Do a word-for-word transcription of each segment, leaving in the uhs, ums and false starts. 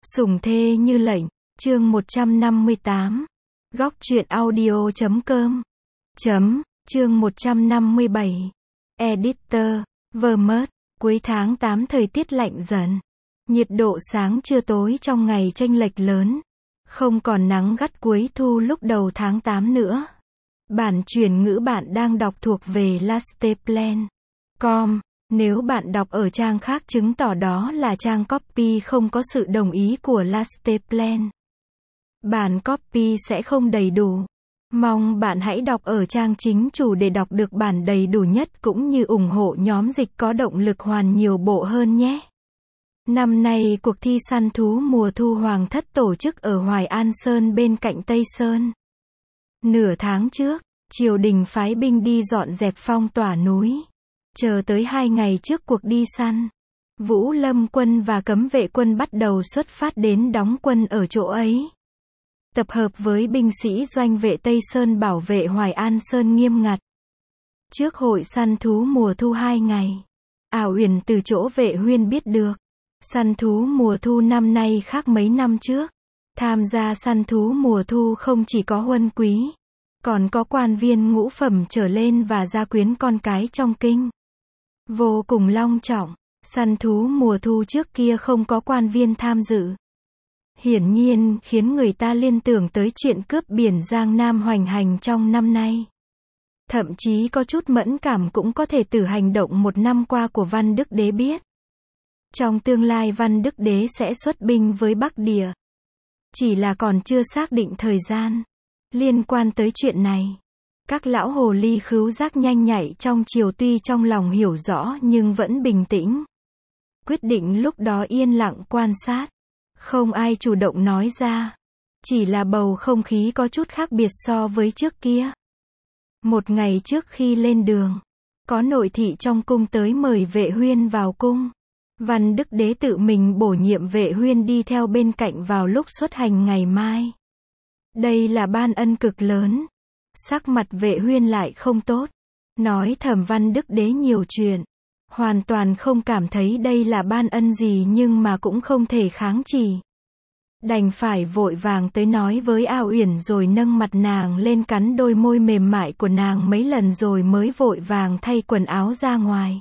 Sủng thê như lệnh, chương một trăm năm mươi tám. Góc truyện audio chấm com. Chấm, chương một trăm năm mươi bảy. Editor, Vermont, cuối tháng tám thời tiết lạnh dần. Nhiệt độ sáng trưa tối trong ngày chênh lệch lớn. Không còn nắng gắt cuối thu lúc đầu tháng tám nữa. Bản chuyển ngữ bạn đang đọc thuộc về lasteplan chấm com. Nếu bạn đọc ở trang khác chứng tỏ đó là trang copy không có sự đồng ý của lasteplan. Bản copy sẽ không đầy đủ. Mong bạn hãy đọc ở trang chính chủ để đọc được bản đầy đủ nhất cũng như ủng hộ nhóm dịch có động lực hoàn nhiều bộ hơn nhé. Năm nay cuộc thi săn thú mùa thu Hoàng Thất tổ chức ở Hoài An Sơn bên cạnh Tây Sơn. Nửa tháng trước, triều đình phái binh đi dọn dẹp phong tỏa núi. Chờ tới hai ngày trước cuộc đi săn, Vũ Lâm quân và cấm vệ quân bắt đầu xuất phát đến đóng quân ở chỗ ấy. Tập hợp với binh sĩ doanh vệ Tây Sơn bảo vệ Hoài An Sơn nghiêm ngặt. Trước hội săn thú mùa thu hai ngày, Ảo Uyển từ chỗ Vệ Huyên biết được, săn thú mùa thu năm nay khác mấy năm trước. Tham gia săn thú mùa thu không chỉ có huân quý, còn có quan viên ngũ phẩm trở lên và gia quyến con cái trong kinh. Vô cùng long trọng, săn thú mùa thu trước kia không có quan viên tham dự. Hiển nhiên, khiến người ta liên tưởng tới chuyện cướp biển Giang Nam hoành hành trong năm nay. Thậm chí có chút mẫn cảm cũng có thể từ hành động một năm qua của Văn Đức Đế biết. Trong tương lai Văn Đức Đế sẽ xuất binh với Bắc Địa. Chỉ là còn chưa xác định thời gian. Liên quan tới chuyện này, các lão hồ ly khứu giác nhanh nhạy trong triều tuy trong lòng hiểu rõ nhưng vẫn bình tĩnh. Quyết định lúc đó yên lặng quan sát. Không ai chủ động nói ra. Chỉ là bầu không khí có chút khác biệt so với trước kia. Một ngày trước khi lên đường, có nội thị trong cung tới mời Vệ Huyên vào cung. Văn Đức Đế tự mình bổ nhiệm Vệ Huyên đi theo bên cạnh vào lúc xuất hành ngày mai. Đây là ban ân cực lớn. Sắc mặt Vệ Huyên lại không tốt. Nói thầm Văn Đức Đế nhiều chuyện. Hoàn toàn không cảm thấy đây là ban ân gì nhưng mà cũng không thể kháng chỉ. Đành phải vội vàng tới nói với Ảo Uyển rồi nâng mặt nàng lên cắn đôi môi mềm mại của nàng mấy lần rồi mới vội vàng thay quần áo ra ngoài.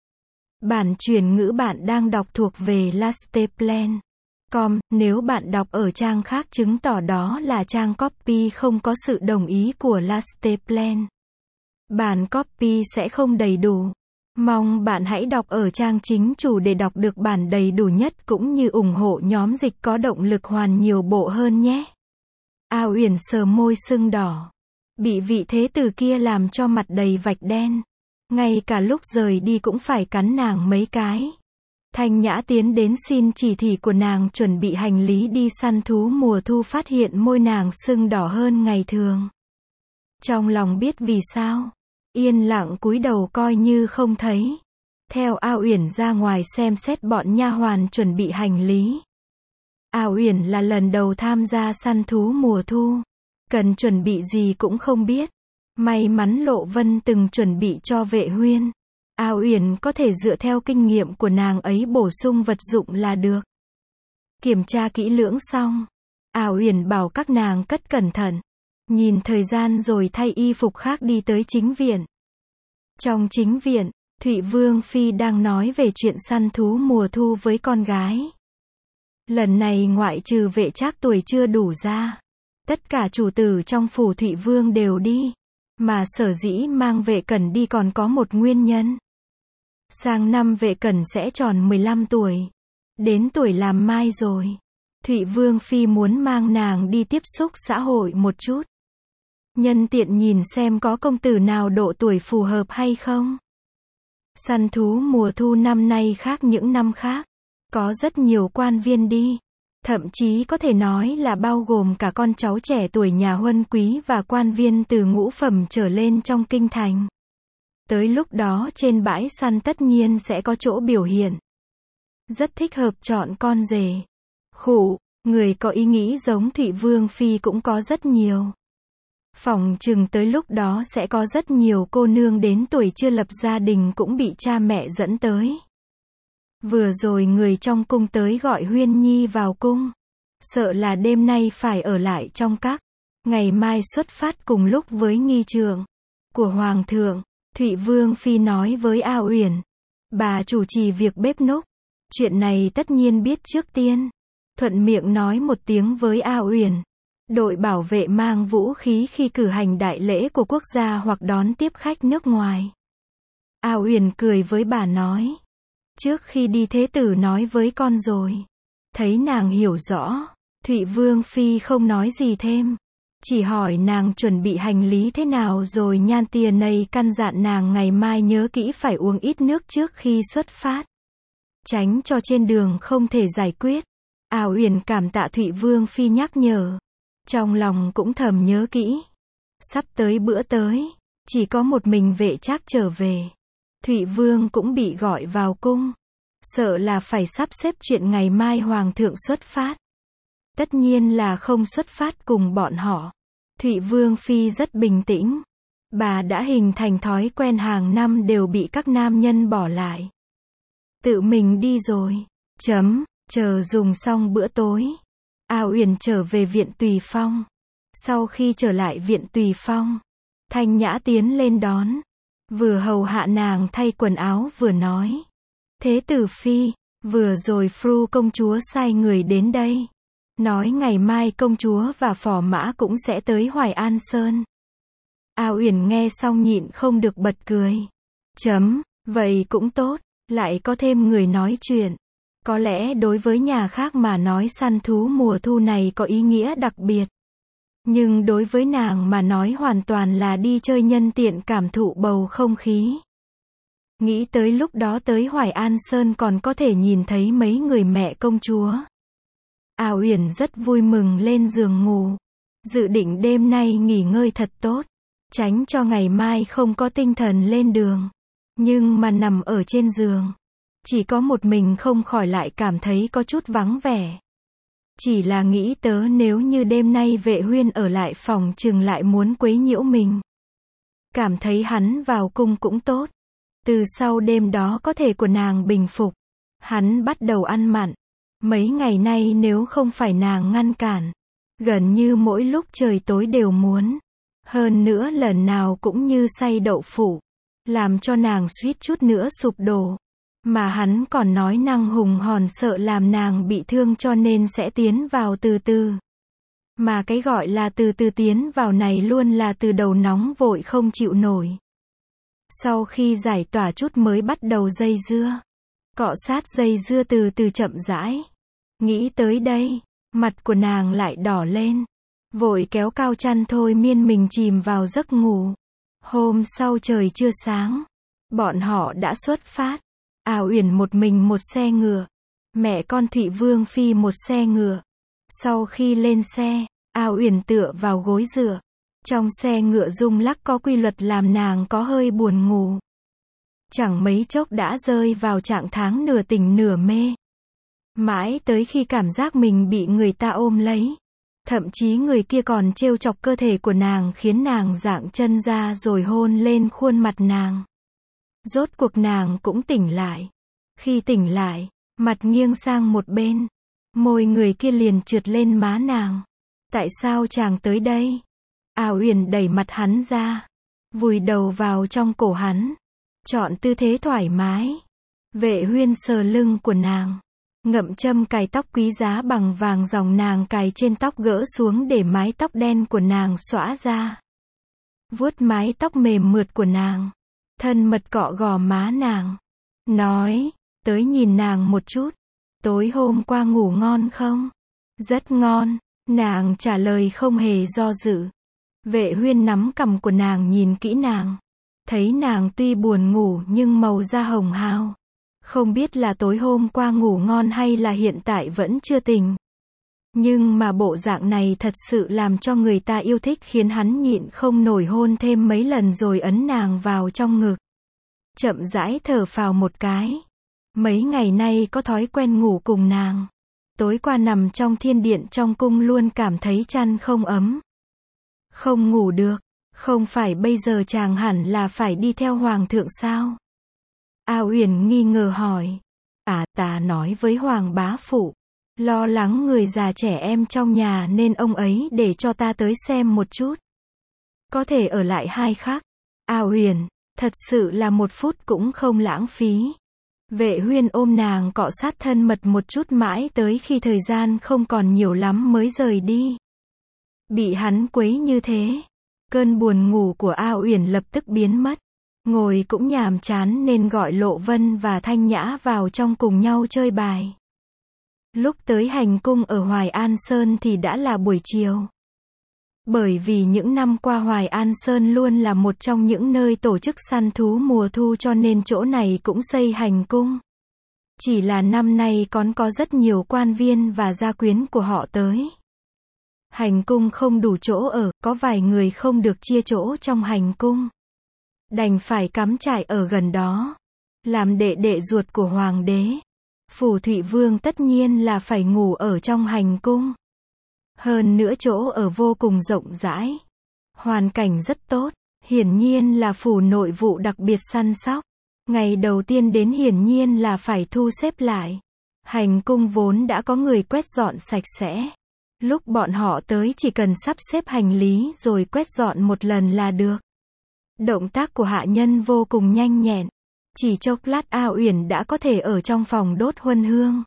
Bản chuyển ngữ bạn đang đọc thuộc về lasteplan chấm com. Nếu bạn đọc ở trang khác chứng tỏ đó là trang copy không có sự đồng ý của lasteplan. Bản copy sẽ không đầy đủ. Mong bạn hãy đọc ở trang chính chủ để đọc được bản đầy đủ nhất cũng như ủng hộ nhóm dịch có động lực hoàn nhiều bộ hơn nhé. Ảo Uyển sờ môi sưng đỏ. Bị vị thế tử kia làm cho mặt đầy vạch đen. Ngay cả lúc rời đi cũng phải cắn nàng mấy cái. Thanh Nhã tiến đến xin chỉ thị của nàng chuẩn bị hành lý đi săn thú mùa thu phát hiện môi nàng sưng đỏ hơn ngày thường. Trong lòng biết vì sao. Yên lặng cúi đầu coi như không thấy. Theo Ảo Uyển ra ngoài xem xét bọn nha hoàn chuẩn bị hành lý. Ảo Uyển là lần đầu tham gia săn thú mùa thu. Cần chuẩn bị gì cũng không biết. May mắn Lộ Vân từng chuẩn bị cho Vệ Huyên. Ảo Uyển có thể dựa theo kinh nghiệm của nàng ấy bổ sung vật dụng là được. Kiểm tra kỹ lưỡng xong, Ảo Uyển bảo các nàng cất cẩn thận. Nhìn thời gian rồi thay y phục khác đi tới chính viện. Trong chính viện, Thụy Vương Phi đang nói về chuyện săn thú mùa thu với con gái. Lần này ngoại trừ Vệ Trác tuổi chưa đủ ra, tất cả chủ tử trong phủ Thụy Vương đều đi. Mà sở dĩ mang Vệ Cẩn đi còn có một nguyên nhân. Sang năm Vệ Cẩn sẽ tròn mười lăm tuổi. Đến tuổi làm mai rồi. Thụy Vương Phi muốn mang nàng đi tiếp xúc xã hội một chút. Nhân tiện nhìn xem có công tử nào độ tuổi phù hợp hay không. Săn thú mùa thu năm nay khác những năm khác. Có rất nhiều quan viên đi. Thậm chí có thể nói là bao gồm cả con cháu trẻ tuổi nhà huân quý và quan viên từ ngũ phẩm trở lên trong kinh thành. Tới lúc đó trên bãi săn tất nhiên sẽ có chỗ biểu hiện. Rất thích hợp chọn con rể. Khụ, người có ý nghĩ giống Thụy Vương Phi cũng có rất nhiều. Phỏng chừng tới lúc đó sẽ có rất nhiều cô nương đến tuổi chưa lập gia đình cũng bị cha mẹ dẫn tới. Vừa rồi người trong cung tới gọi Huyên Nhi vào cung. Sợ là đêm nay phải ở lại trong các. Ngày mai xuất phát cùng lúc với nghi trượng của Hoàng thượng. Thụy Vương Phi nói với A Uyển. Bà chủ trì việc bếp núc. Chuyện này tất nhiên biết trước tiên. Thuận miệng nói một tiếng với A Uyển. Đội bảo vệ mang vũ khí khi cử hành đại lễ của quốc gia hoặc đón tiếp khách nước ngoài. A Uyển cười với bà nói. Trước khi đi thế tử nói với con rồi. Thấy nàng hiểu rõ. Thụy Vương Phi không nói gì thêm. Chỉ hỏi nàng chuẩn bị hành lý thế nào rồi Nhan Tìa này căn dặn nàng ngày mai nhớ kỹ phải uống ít nước trước khi xuất phát. Tránh cho trên đường không thể giải quyết. A Uyển cảm tạ Thụy Vương Phi nhắc nhở. Trong lòng cũng thầm nhớ kỹ. Sắp tới bữa tới. Chỉ có một mình Vệ Trác trở về. Thụy Vương cũng bị gọi vào cung. Sợ là phải sắp xếp chuyện ngày mai Hoàng thượng xuất phát. Tất nhiên là không xuất phát cùng bọn họ. Thụy Vương Phi rất bình tĩnh. Bà đã hình thành thói quen hàng năm đều bị các nam nhân bỏ lại. Tự mình đi rồi. Chấm, chờ dùng xong bữa tối. A Uyển trở về viện Tùy Phong. Sau khi trở lại viện Tùy Phong, Thanh Nhã tiến lên đón. Vừa hầu hạ nàng thay quần áo vừa nói. Thế tử Phi, vừa rồi Fru công chúa sai người đến đây. Nói ngày mai công chúa và phò mã cũng sẽ tới Hoài An Sơn. A Uyển nghe xong nhịn không được bật cười. Chấm, vậy cũng tốt, lại có thêm người nói chuyện. Có lẽ đối với nhà khác mà nói săn thú mùa thu này có ý nghĩa đặc biệt. Nhưng đối với nàng mà nói hoàn toàn là đi chơi nhân tiện cảm thụ bầu không khí. Nghĩ tới lúc đó tới Hoài An Sơn còn có thể nhìn thấy mấy người mẹ công chúa. A Uyển rất vui mừng lên giường ngủ. Dự định đêm nay nghỉ ngơi thật tốt. Tránh cho ngày mai không có tinh thần lên đường. Nhưng mà nằm ở trên giường. Chỉ có một mình không khỏi lại cảm thấy có chút vắng vẻ. Chỉ là nghĩ tớ nếu như đêm nay Vệ Huyên ở lại phòng chừng lại muốn quấy nhiễu mình. Cảm thấy hắn vào cung cũng tốt. Từ sau đêm đó có thể của nàng bình phục. Hắn bắt đầu ăn mặn. Mấy ngày nay nếu không phải nàng ngăn cản. Gần như mỗi lúc trời tối đều muốn. Hơn nữa lần nào cũng như xay đậu phụ. Làm cho nàng suýt chút nữa sụp đổ. Mà hắn còn nói năng hùng hồn sợ làm nàng bị thương cho nên sẽ tiến vào từ từ. Mà cái gọi là từ từ tiến vào này luôn là từ đầu nóng vội không chịu nổi. Sau khi giải tỏa chút mới bắt đầu dây dưa. Cọ sát dây dưa từ từ chậm rãi. Nghĩ tới đây, mặt của nàng lại đỏ lên. Vội kéo cao chăn thôi miên mình chìm vào giấc ngủ. Hôm sau trời chưa sáng. Bọn họ đã xuất phát. A Uyển một mình một xe ngựa. Mẹ con Thụy Vương Phi một xe ngựa. Sau khi lên xe, A Uyển tựa vào gối dựa. Trong xe ngựa rung lắc có quy luật làm nàng có hơi buồn ngủ. Chẳng mấy chốc đã rơi vào trạng thái nửa tỉnh nửa mê. Mãi tới khi cảm giác mình bị người ta ôm lấy. Thậm chí người kia còn trêu chọc cơ thể của nàng khiến nàng dạng chân ra rồi hôn lên khuôn mặt nàng. Rốt cuộc nàng cũng tỉnh lại. Khi tỉnh lại, mặt nghiêng sang một bên. Môi người kia liền trượt lên má nàng. Tại sao chàng tới đây? A Uyển đẩy mặt hắn ra. Vùi đầu vào trong cổ hắn. Chọn tư thế thoải mái. Vệ Huyên sờ lưng của nàng. Ngậm châm cài tóc quý giá bằng vàng dòng nàng cài trên tóc gỡ xuống để mái tóc đen của nàng xõa ra. Vuốt mái tóc mềm mượt của nàng. Thân mật cọ gò má nàng. Nói, tới nhìn nàng một chút. Tối hôm qua ngủ ngon không? Rất ngon. Nàng trả lời không hề do dự. Vệ Huyên nắm cằm của nàng nhìn kỹ nàng. Thấy nàng tuy buồn ngủ nhưng màu da hồng hào. Không biết là tối hôm qua ngủ ngon hay là hiện tại vẫn chưa tỉnh. Nhưng mà bộ dạng này thật sự làm cho người ta yêu thích khiến hắn nhịn không nổi hôn thêm mấy lần rồi ấn nàng vào trong ngực. Chậm rãi thở phào một cái. Mấy ngày nay có thói quen ngủ cùng nàng. Tối qua nằm trong thiên điện trong cung luôn cảm thấy chăn không ấm. Không ngủ được. Không phải bây giờ chàng hẳn là phải đi theo hoàng thượng sao? A Uyển nghi ngờ hỏi. À, ta nói với Hoàng bá phụ, lo lắng người già trẻ em trong nhà nên ông ấy để cho ta tới xem một chút. Có thể ở lại hai khắc. A Uyển, thật sự là một phút cũng không lãng phí. Vệ Huyên ôm nàng cọ sát thân mật một chút mãi tới khi thời gian không còn nhiều lắm mới rời đi. Bị hắn quấy như thế, cơn buồn ngủ của A Uyển lập tức biến mất. Ngồi cũng nhàm chán nên gọi Lộ Vân và Thanh Nhã vào trong cùng nhau chơi bài. Lúc tới hành cung ở Hoài An Sơn thì đã là buổi chiều. Bởi vì những năm qua Hoài An Sơn luôn là một trong những nơi tổ chức săn thú mùa thu cho nên chỗ này cũng xây hành cung. Chỉ là năm nay còn có rất nhiều quan viên và gia quyến của họ tới. Hành cung không đủ chỗ ở, có vài người không được chia chỗ trong hành cung. Đành phải cắm trại ở gần đó. Làm đệ đệ ruột của hoàng đế, Phù Thụy Vương tất nhiên là phải ngủ ở trong hành cung. Hơn nữa chỗ ở vô cùng rộng rãi. Hoàn cảnh rất tốt, hiển nhiên là phủ nội vụ đặc biệt săn sóc. Ngày đầu tiên đến hiển nhiên là phải thu xếp lại. Hành cung vốn đã có người quét dọn sạch sẽ. Lúc bọn họ tới chỉ cần sắp xếp hành lý rồi quét dọn một lần là được. Động tác của hạ nhân vô cùng nhanh nhẹn. Chỉ chốc lát A Uyển đã có thể ở trong phòng đốt huân hương.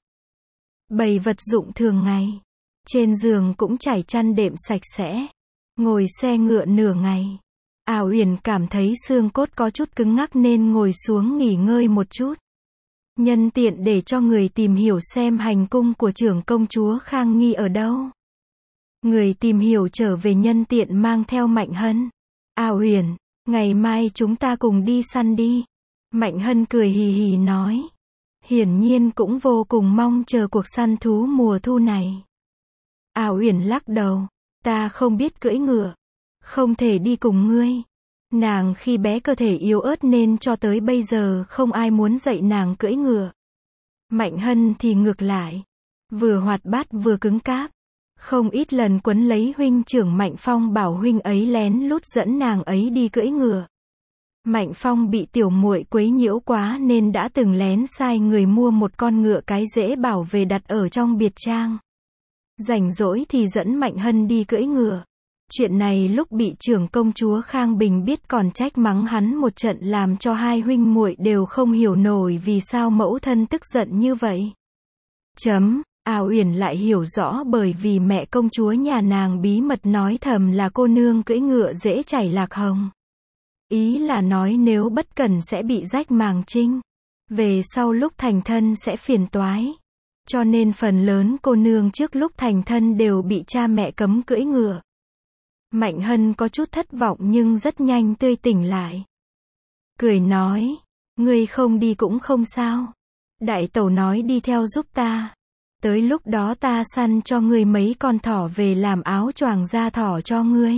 Bày vật dụng thường ngày. Trên giường cũng trải chăn đệm sạch sẽ. Ngồi xe ngựa nửa ngày. A Uyển cảm thấy xương cốt có chút cứng ngắc nên ngồi xuống nghỉ ngơi một chút. Nhân tiện để cho người tìm hiểu xem hành cung của trưởng công chúa Khang Nghi ở đâu. Người tìm hiểu trở về nhân tiện mang theo Mạnh Hân. A Uyển, ngày mai chúng ta cùng đi săn đi. Mạnh Hân cười hì hì nói. Hiển nhiên cũng vô cùng mong chờ cuộc săn thú mùa thu này. A Uyển lắc đầu. Ta không biết cưỡi ngựa. Không thể đi cùng ngươi. Nàng khi bé cơ thể yếu ớt nên cho tới bây giờ không ai muốn dạy nàng cưỡi ngựa. Mạnh Hân thì ngược lại. Vừa hoạt bát vừa cứng cáp. Không ít lần quấn lấy huynh trưởng Mạnh Phong bảo huynh ấy lén lút dẫn nàng ấy đi cưỡi ngựa. Mạnh Phong bị tiểu muội quấy nhiễu quá nên đã từng lén sai người mua một con ngựa cái dễ bảo về đặt ở trong biệt trang. Rảnh rỗi thì dẫn Mạnh Hân đi cưỡi ngựa. Chuyện này lúc bị trưởng công chúa Khang Bình biết còn trách mắng hắn một trận làm cho hai huynh muội đều không hiểu nổi vì sao mẫu thân tức giận như vậy. Chấm, A Uyển lại hiểu rõ bởi vì mẹ công chúa nhà nàng bí mật nói thầm là cô nương cưỡi ngựa dễ chảy lạc hồng. Ý là nói nếu bất cẩn sẽ bị rách màng trinh. Về sau lúc thành thân sẽ phiền toái. Cho nên phần lớn cô nương trước lúc thành thân đều bị cha mẹ cấm cưỡi ngựa. Mạnh Hân có chút thất vọng nhưng rất nhanh tươi tỉnh lại. Cười nói, ngươi không đi cũng không sao. Đại tẩu nói đi theo giúp ta. Tới lúc đó ta săn cho ngươi mấy con thỏ về làm áo choàng da thỏ cho ngươi.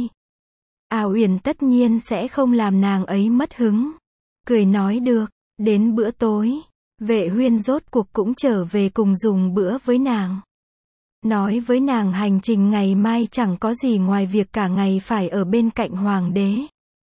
A Uyển tất nhiên sẽ không làm nàng ấy mất hứng. Cười nói được, đến bữa tối, Vệ Huyên rốt cuộc cũng trở về cùng dùng bữa với nàng. Nói với nàng hành trình ngày mai chẳng có gì ngoài việc cả ngày phải ở bên cạnh hoàng đế.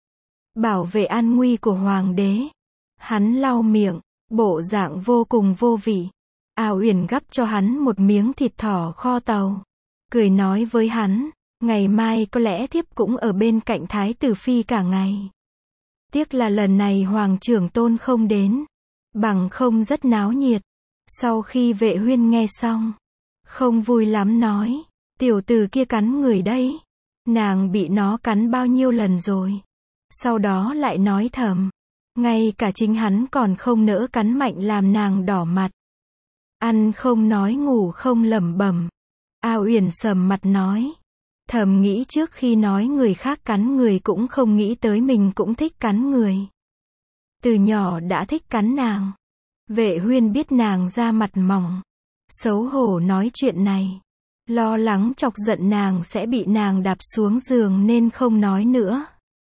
Bảo vệ an nguy của hoàng đế. Hắn lau miệng, bộ dạng vô cùng vô vị. A Uyển gắp cho hắn một miếng thịt thỏ kho tàu. Cười nói với hắn, ngày mai có lẽ thiếp cũng ở bên cạnh Thái tử Phi cả ngày. Tiếc là lần này Hoàng trưởng tôn không đến. Bằng không rất náo nhiệt. Sau khi Vệ Huyên nghe xong, không vui lắm nói, tiểu tử kia cắn người đấy. Nàng bị nó cắn bao nhiêu lần rồi. Sau đó lại nói thầm, ngay cả chính hắn còn không nỡ cắn mạnh làm nàng đỏ mặt. Ăn không nói ngủ không lẩm bẩm. A Uyển sầm mặt nói, thầm nghĩ trước khi nói người khác cắn người cũng không nghĩ tới mình cũng thích cắn người. Từ nhỏ đã thích cắn nàng. Vệ Huyên biết nàng da mặt mỏng, xấu hổ nói chuyện này, lo lắng chọc giận nàng sẽ bị nàng đạp xuống giường nên không nói nữa.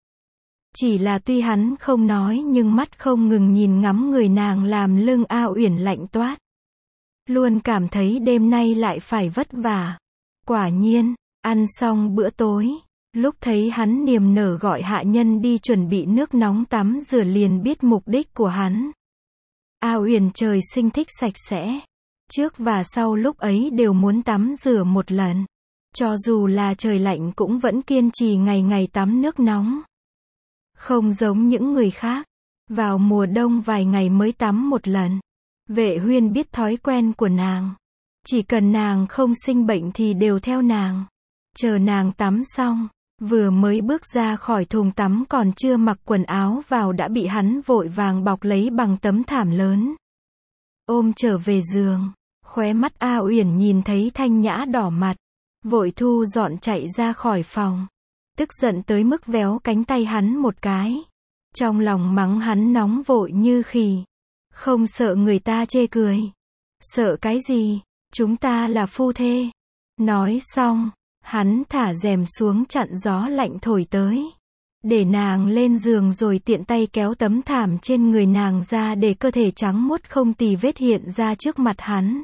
Chỉ là tuy hắn không nói nhưng mắt không ngừng nhìn ngắm người nàng làm lưng A Uyển lạnh toát. Luôn cảm thấy đêm nay lại phải vất vả. Quả nhiên, ăn xong bữa tối, lúc thấy hắn niềm nở gọi hạ nhân đi chuẩn bị nước nóng tắm rửa liền biết mục đích của hắn. A Uyển trời sinh thích sạch sẽ. Trước và sau lúc ấy đều muốn tắm rửa một lần. Cho dù là trời lạnh cũng vẫn kiên trì ngày ngày tắm nước nóng. Không giống những người khác. Vào mùa đông vài ngày mới tắm một lần. Vệ Huyên biết thói quen của nàng. Chỉ cần nàng không sinh bệnh thì đều theo nàng. Chờ nàng tắm xong, vừa mới bước ra khỏi thùng tắm còn chưa mặc quần áo vào đã bị hắn vội vàng bọc lấy bằng tấm thảm lớn. Ôm trở về giường, khóe mắt A Uyển nhìn thấy Thanh Nhã đỏ mặt, vội thu dọn chạy ra khỏi phòng. Tức giận tới mức véo cánh tay hắn một cái. Trong lòng mắng hắn nóng vội như khỉ. Không sợ người ta chê cười. Sợ cái gì, chúng ta là phu thê. Nói xong, hắn thả rèm xuống chặn gió lạnh thổi tới. Để nàng lên giường rồi tiện tay kéo tấm thảm trên người nàng ra để cơ thể trắng muốt không tì vết hiện ra trước mặt hắn.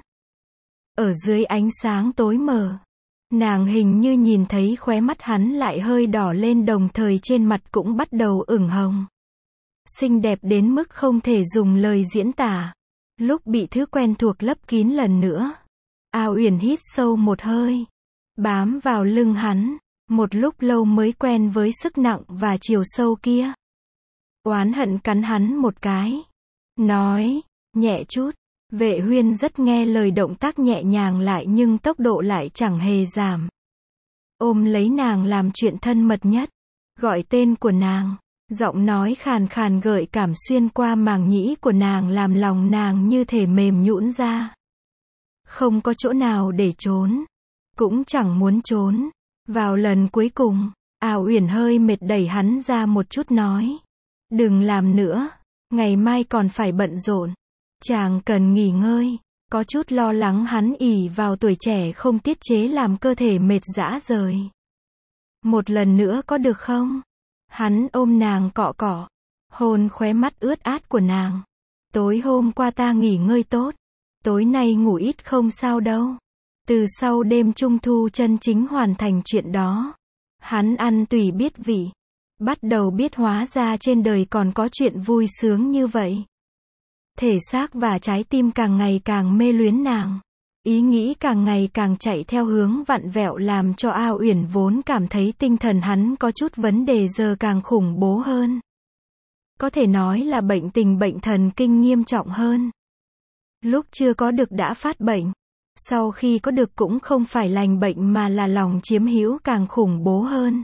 Ở dưới ánh sáng tối mờ, nàng hình như nhìn thấy khóe mắt hắn lại hơi đỏ lên đồng thời trên mặt cũng bắt đầu ửng hồng. Xinh đẹp đến mức không thể dùng lời diễn tả. Lúc bị thứ quen thuộc lấp kín lần nữa, A Uyển hít sâu một hơi, bám vào lưng hắn, một lúc lâu mới quen với sức nặng và chiều sâu kia. Oán hận cắn hắn một cái, nói, nhẹ chút. Vệ Huyên rất nghe lời, động tác nhẹ nhàng lại nhưng tốc độ lại chẳng hề giảm. Ôm lấy nàng làm chuyện thân mật nhất, gọi tên của nàng, giọng nói khàn khàn gợi cảm xuyên qua màng nhĩ của nàng làm lòng nàng như thể mềm nhũn ra. Không có chỗ nào để trốn, cũng chẳng muốn trốn. Vào lần cuối cùng, A Uyển hơi mệt đẩy hắn ra một chút nói, đừng làm nữa, ngày mai còn phải bận rộn. Chàng cần nghỉ ngơi. Có chút lo lắng hắn ỷ vào tuổi trẻ không tiết chế làm cơ thể mệt rã rời. Một lần nữa có được không? Hắn ôm nàng cọ cọ, hôn khóe mắt ướt át của nàng. Tối hôm qua ta nghỉ ngơi tốt, tối nay ngủ ít không sao đâu. Từ sau đêm trung thu chân chính hoàn thành chuyện đó, hắn ăn tùy biết vị, bắt đầu biết hóa ra trên đời còn có chuyện vui sướng như vậy. Thể xác và trái tim càng ngày càng mê luyến nàng. Ý nghĩ càng ngày càng chạy theo hướng vặn vẹo làm cho A Uyển vốn cảm thấy tinh thần hắn có chút vấn đề giờ càng khủng bố hơn. Có thể nói là bệnh tình bệnh thần kinh nghiêm trọng hơn. Lúc chưa có được đã phát bệnh. Sau khi có được cũng không phải lành bệnh mà là lòng chiếm hữu càng khủng bố hơn.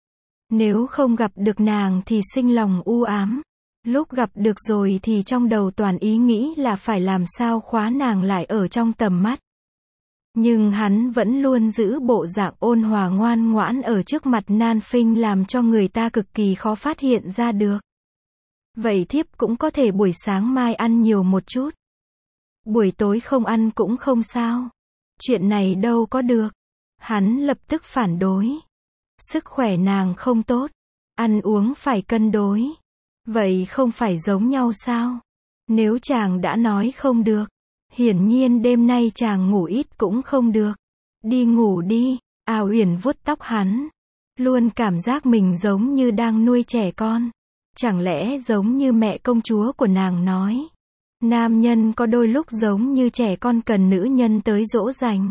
Nếu không gặp được nàng thì sinh lòng u ám. Lúc gặp được rồi thì trong đầu toàn ý nghĩ là phải làm sao khóa nàng lại ở trong tầm mắt. Nhưng hắn vẫn luôn giữ bộ dạng ôn hòa ngoan ngoãn ở trước mặt nan phinh làm cho người ta cực kỳ khó phát hiện ra được. Vậy thiếp cũng có thể buổi sáng mai ăn nhiều một chút. Buổi tối không ăn cũng không sao. Chuyện này đâu có được. Hắn lập tức phản đối. Sức khỏe nàng không tốt. Ăn uống phải cân đối. Vậy không phải giống nhau sao? Nếu chàng đã nói không được, hiển nhiên đêm nay chàng ngủ ít cũng không được. Đi ngủ đi. A Uyển vuốt tóc hắn. Luôn cảm giác mình giống như đang nuôi trẻ con. Chẳng lẽ giống như mẹ công chúa của nàng nói. Nam nhân có đôi lúc giống như trẻ con cần nữ nhân tới dỗ dành.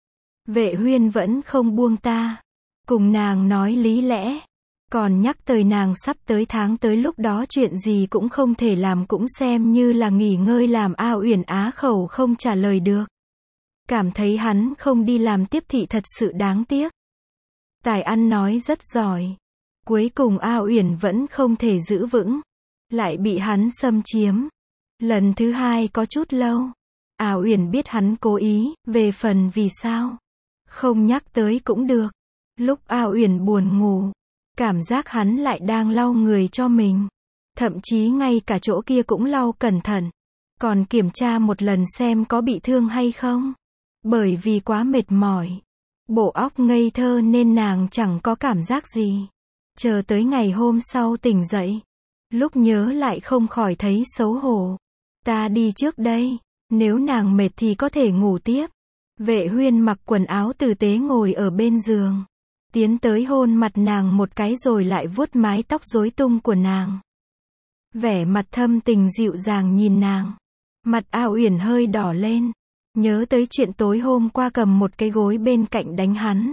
Vệ Huyên vẫn không buông ta. Cùng nàng nói lý lẽ. Còn nhắc tới nàng sắp tới tháng tới lúc đó chuyện gì cũng không thể làm cũng xem như là nghỉ ngơi làm A Uyển á khẩu không trả lời được. Cảm thấy hắn không đi làm tiếp thị thật sự đáng tiếc. Tài ăn nói rất giỏi. Cuối cùng A Uyển vẫn không thể giữ vững. Lại bị hắn xâm chiếm. Lần thứ hai có chút lâu. A Uyển biết hắn cố ý, về phần vì sao. Không nhắc tới cũng được. Lúc A Uyển buồn ngủ. Cảm giác hắn lại đang lau người cho mình. Thậm chí ngay cả chỗ kia cũng lau cẩn thận. Còn kiểm tra một lần xem có bị thương hay không. Bởi vì quá mệt mỏi. Bộ óc ngây thơ nên nàng chẳng có cảm giác gì. Chờ tới ngày hôm sau tỉnh dậy. Lúc nhớ lại không khỏi thấy xấu hổ. Ta đi trước đây. Nếu nàng mệt thì có thể ngủ tiếp. Vệ Huyên mặc quần áo tử tế ngồi ở bên giường. Tiến tới hôn mặt nàng một cái rồi lại vuốt mái tóc rối tung của nàng. Vẻ mặt thâm tình dịu dàng nhìn nàng. Mặt A Uyển hơi đỏ lên, nhớ tới chuyện tối hôm qua cầm một cái gối bên cạnh đánh hắn.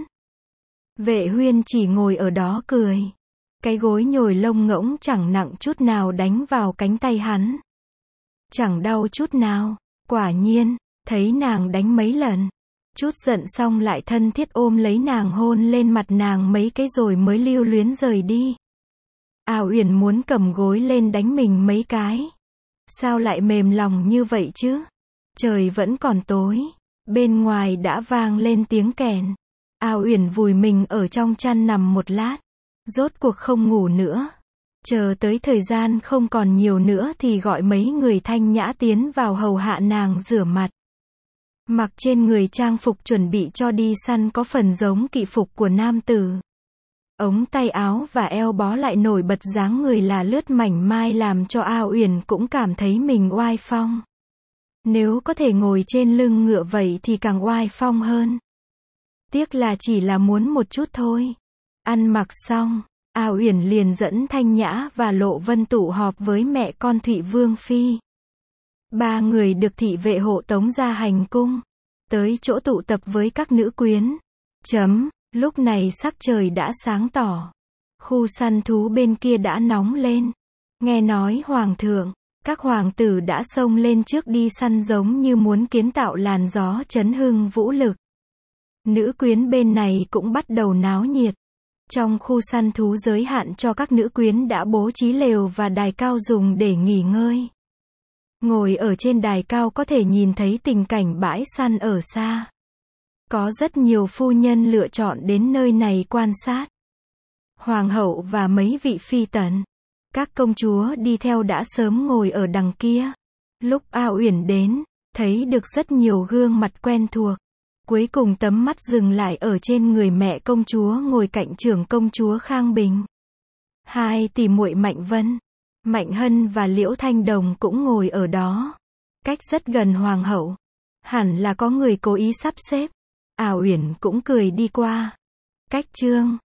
Vệ Huyên chỉ ngồi ở đó cười. Cái gối nhồi lông ngỗng chẳng nặng chút nào đánh vào cánh tay hắn. Chẳng đau chút nào. Quả nhiên, thấy nàng đánh mấy lần. Chút giận xong lại thân thiết ôm lấy nàng hôn lên mặt nàng mấy cái rồi mới lưu luyến rời đi. A Uyển muốn cầm gối lên đánh mình mấy cái. Sao lại mềm lòng như vậy chứ? Trời vẫn còn tối. Bên ngoài đã vang lên tiếng kèn. A Uyển vùi mình ở trong chăn nằm một lát. Rốt cuộc không ngủ nữa. Chờ tới thời gian không còn nhiều nữa thì gọi mấy người thanh nhã tiến vào hầu hạ nàng rửa mặt. Mặc trên người trang phục chuẩn bị cho đi săn có phần giống kỵ phục của nam tử. Ống tay áo và eo bó lại nổi bật dáng người là lướt mảnh mai làm cho A Uyển cũng cảm thấy mình oai phong. Nếu có thể ngồi trên lưng ngựa vậy thì càng oai phong hơn. Tiếc là chỉ là muốn một chút thôi. Ăn mặc xong, A Uyển liền dẫn Thanh Nhã và Lộ Vân tụ họp với mẹ con Thụy Vương Phi. Ba người được thị vệ hộ tống ra hành cung, tới chỗ tụ tập với các nữ quyến. Chấm, lúc này sắc trời đã sáng tỏ. Khu săn thú bên kia đã nóng lên. Nghe nói hoàng thượng, các hoàng tử đã xông lên trước đi săn giống như muốn kiến tạo làn gió chấn hưng vũ lực. Nữ quyến bên này cũng bắt đầu náo nhiệt. Trong khu săn thú giới hạn cho các nữ quyến đã bố trí lều và đài cao dùng để nghỉ ngơi. Ngồi ở trên đài cao có thể nhìn thấy tình cảnh bãi săn ở xa. Có rất nhiều phu nhân lựa chọn đến nơi này quan sát. Hoàng hậu và mấy vị phi tần, các công chúa đi theo đã sớm ngồi ở đằng kia. Lúc A Uyển đến, thấy được rất nhiều gương mặt quen thuộc. Cuối cùng tấm mắt dừng lại ở trên người mẹ công chúa ngồi cạnh trưởng công chúa Khang Bình. Hai tỷ muội Mạnh Vân, Mạnh Hân và Liễu Thanh Đồng cũng ngồi ở đó. Cách rất gần hoàng hậu. Hẳn là có người cố ý sắp xếp. A Uyển cũng cười đi qua. Cách trương,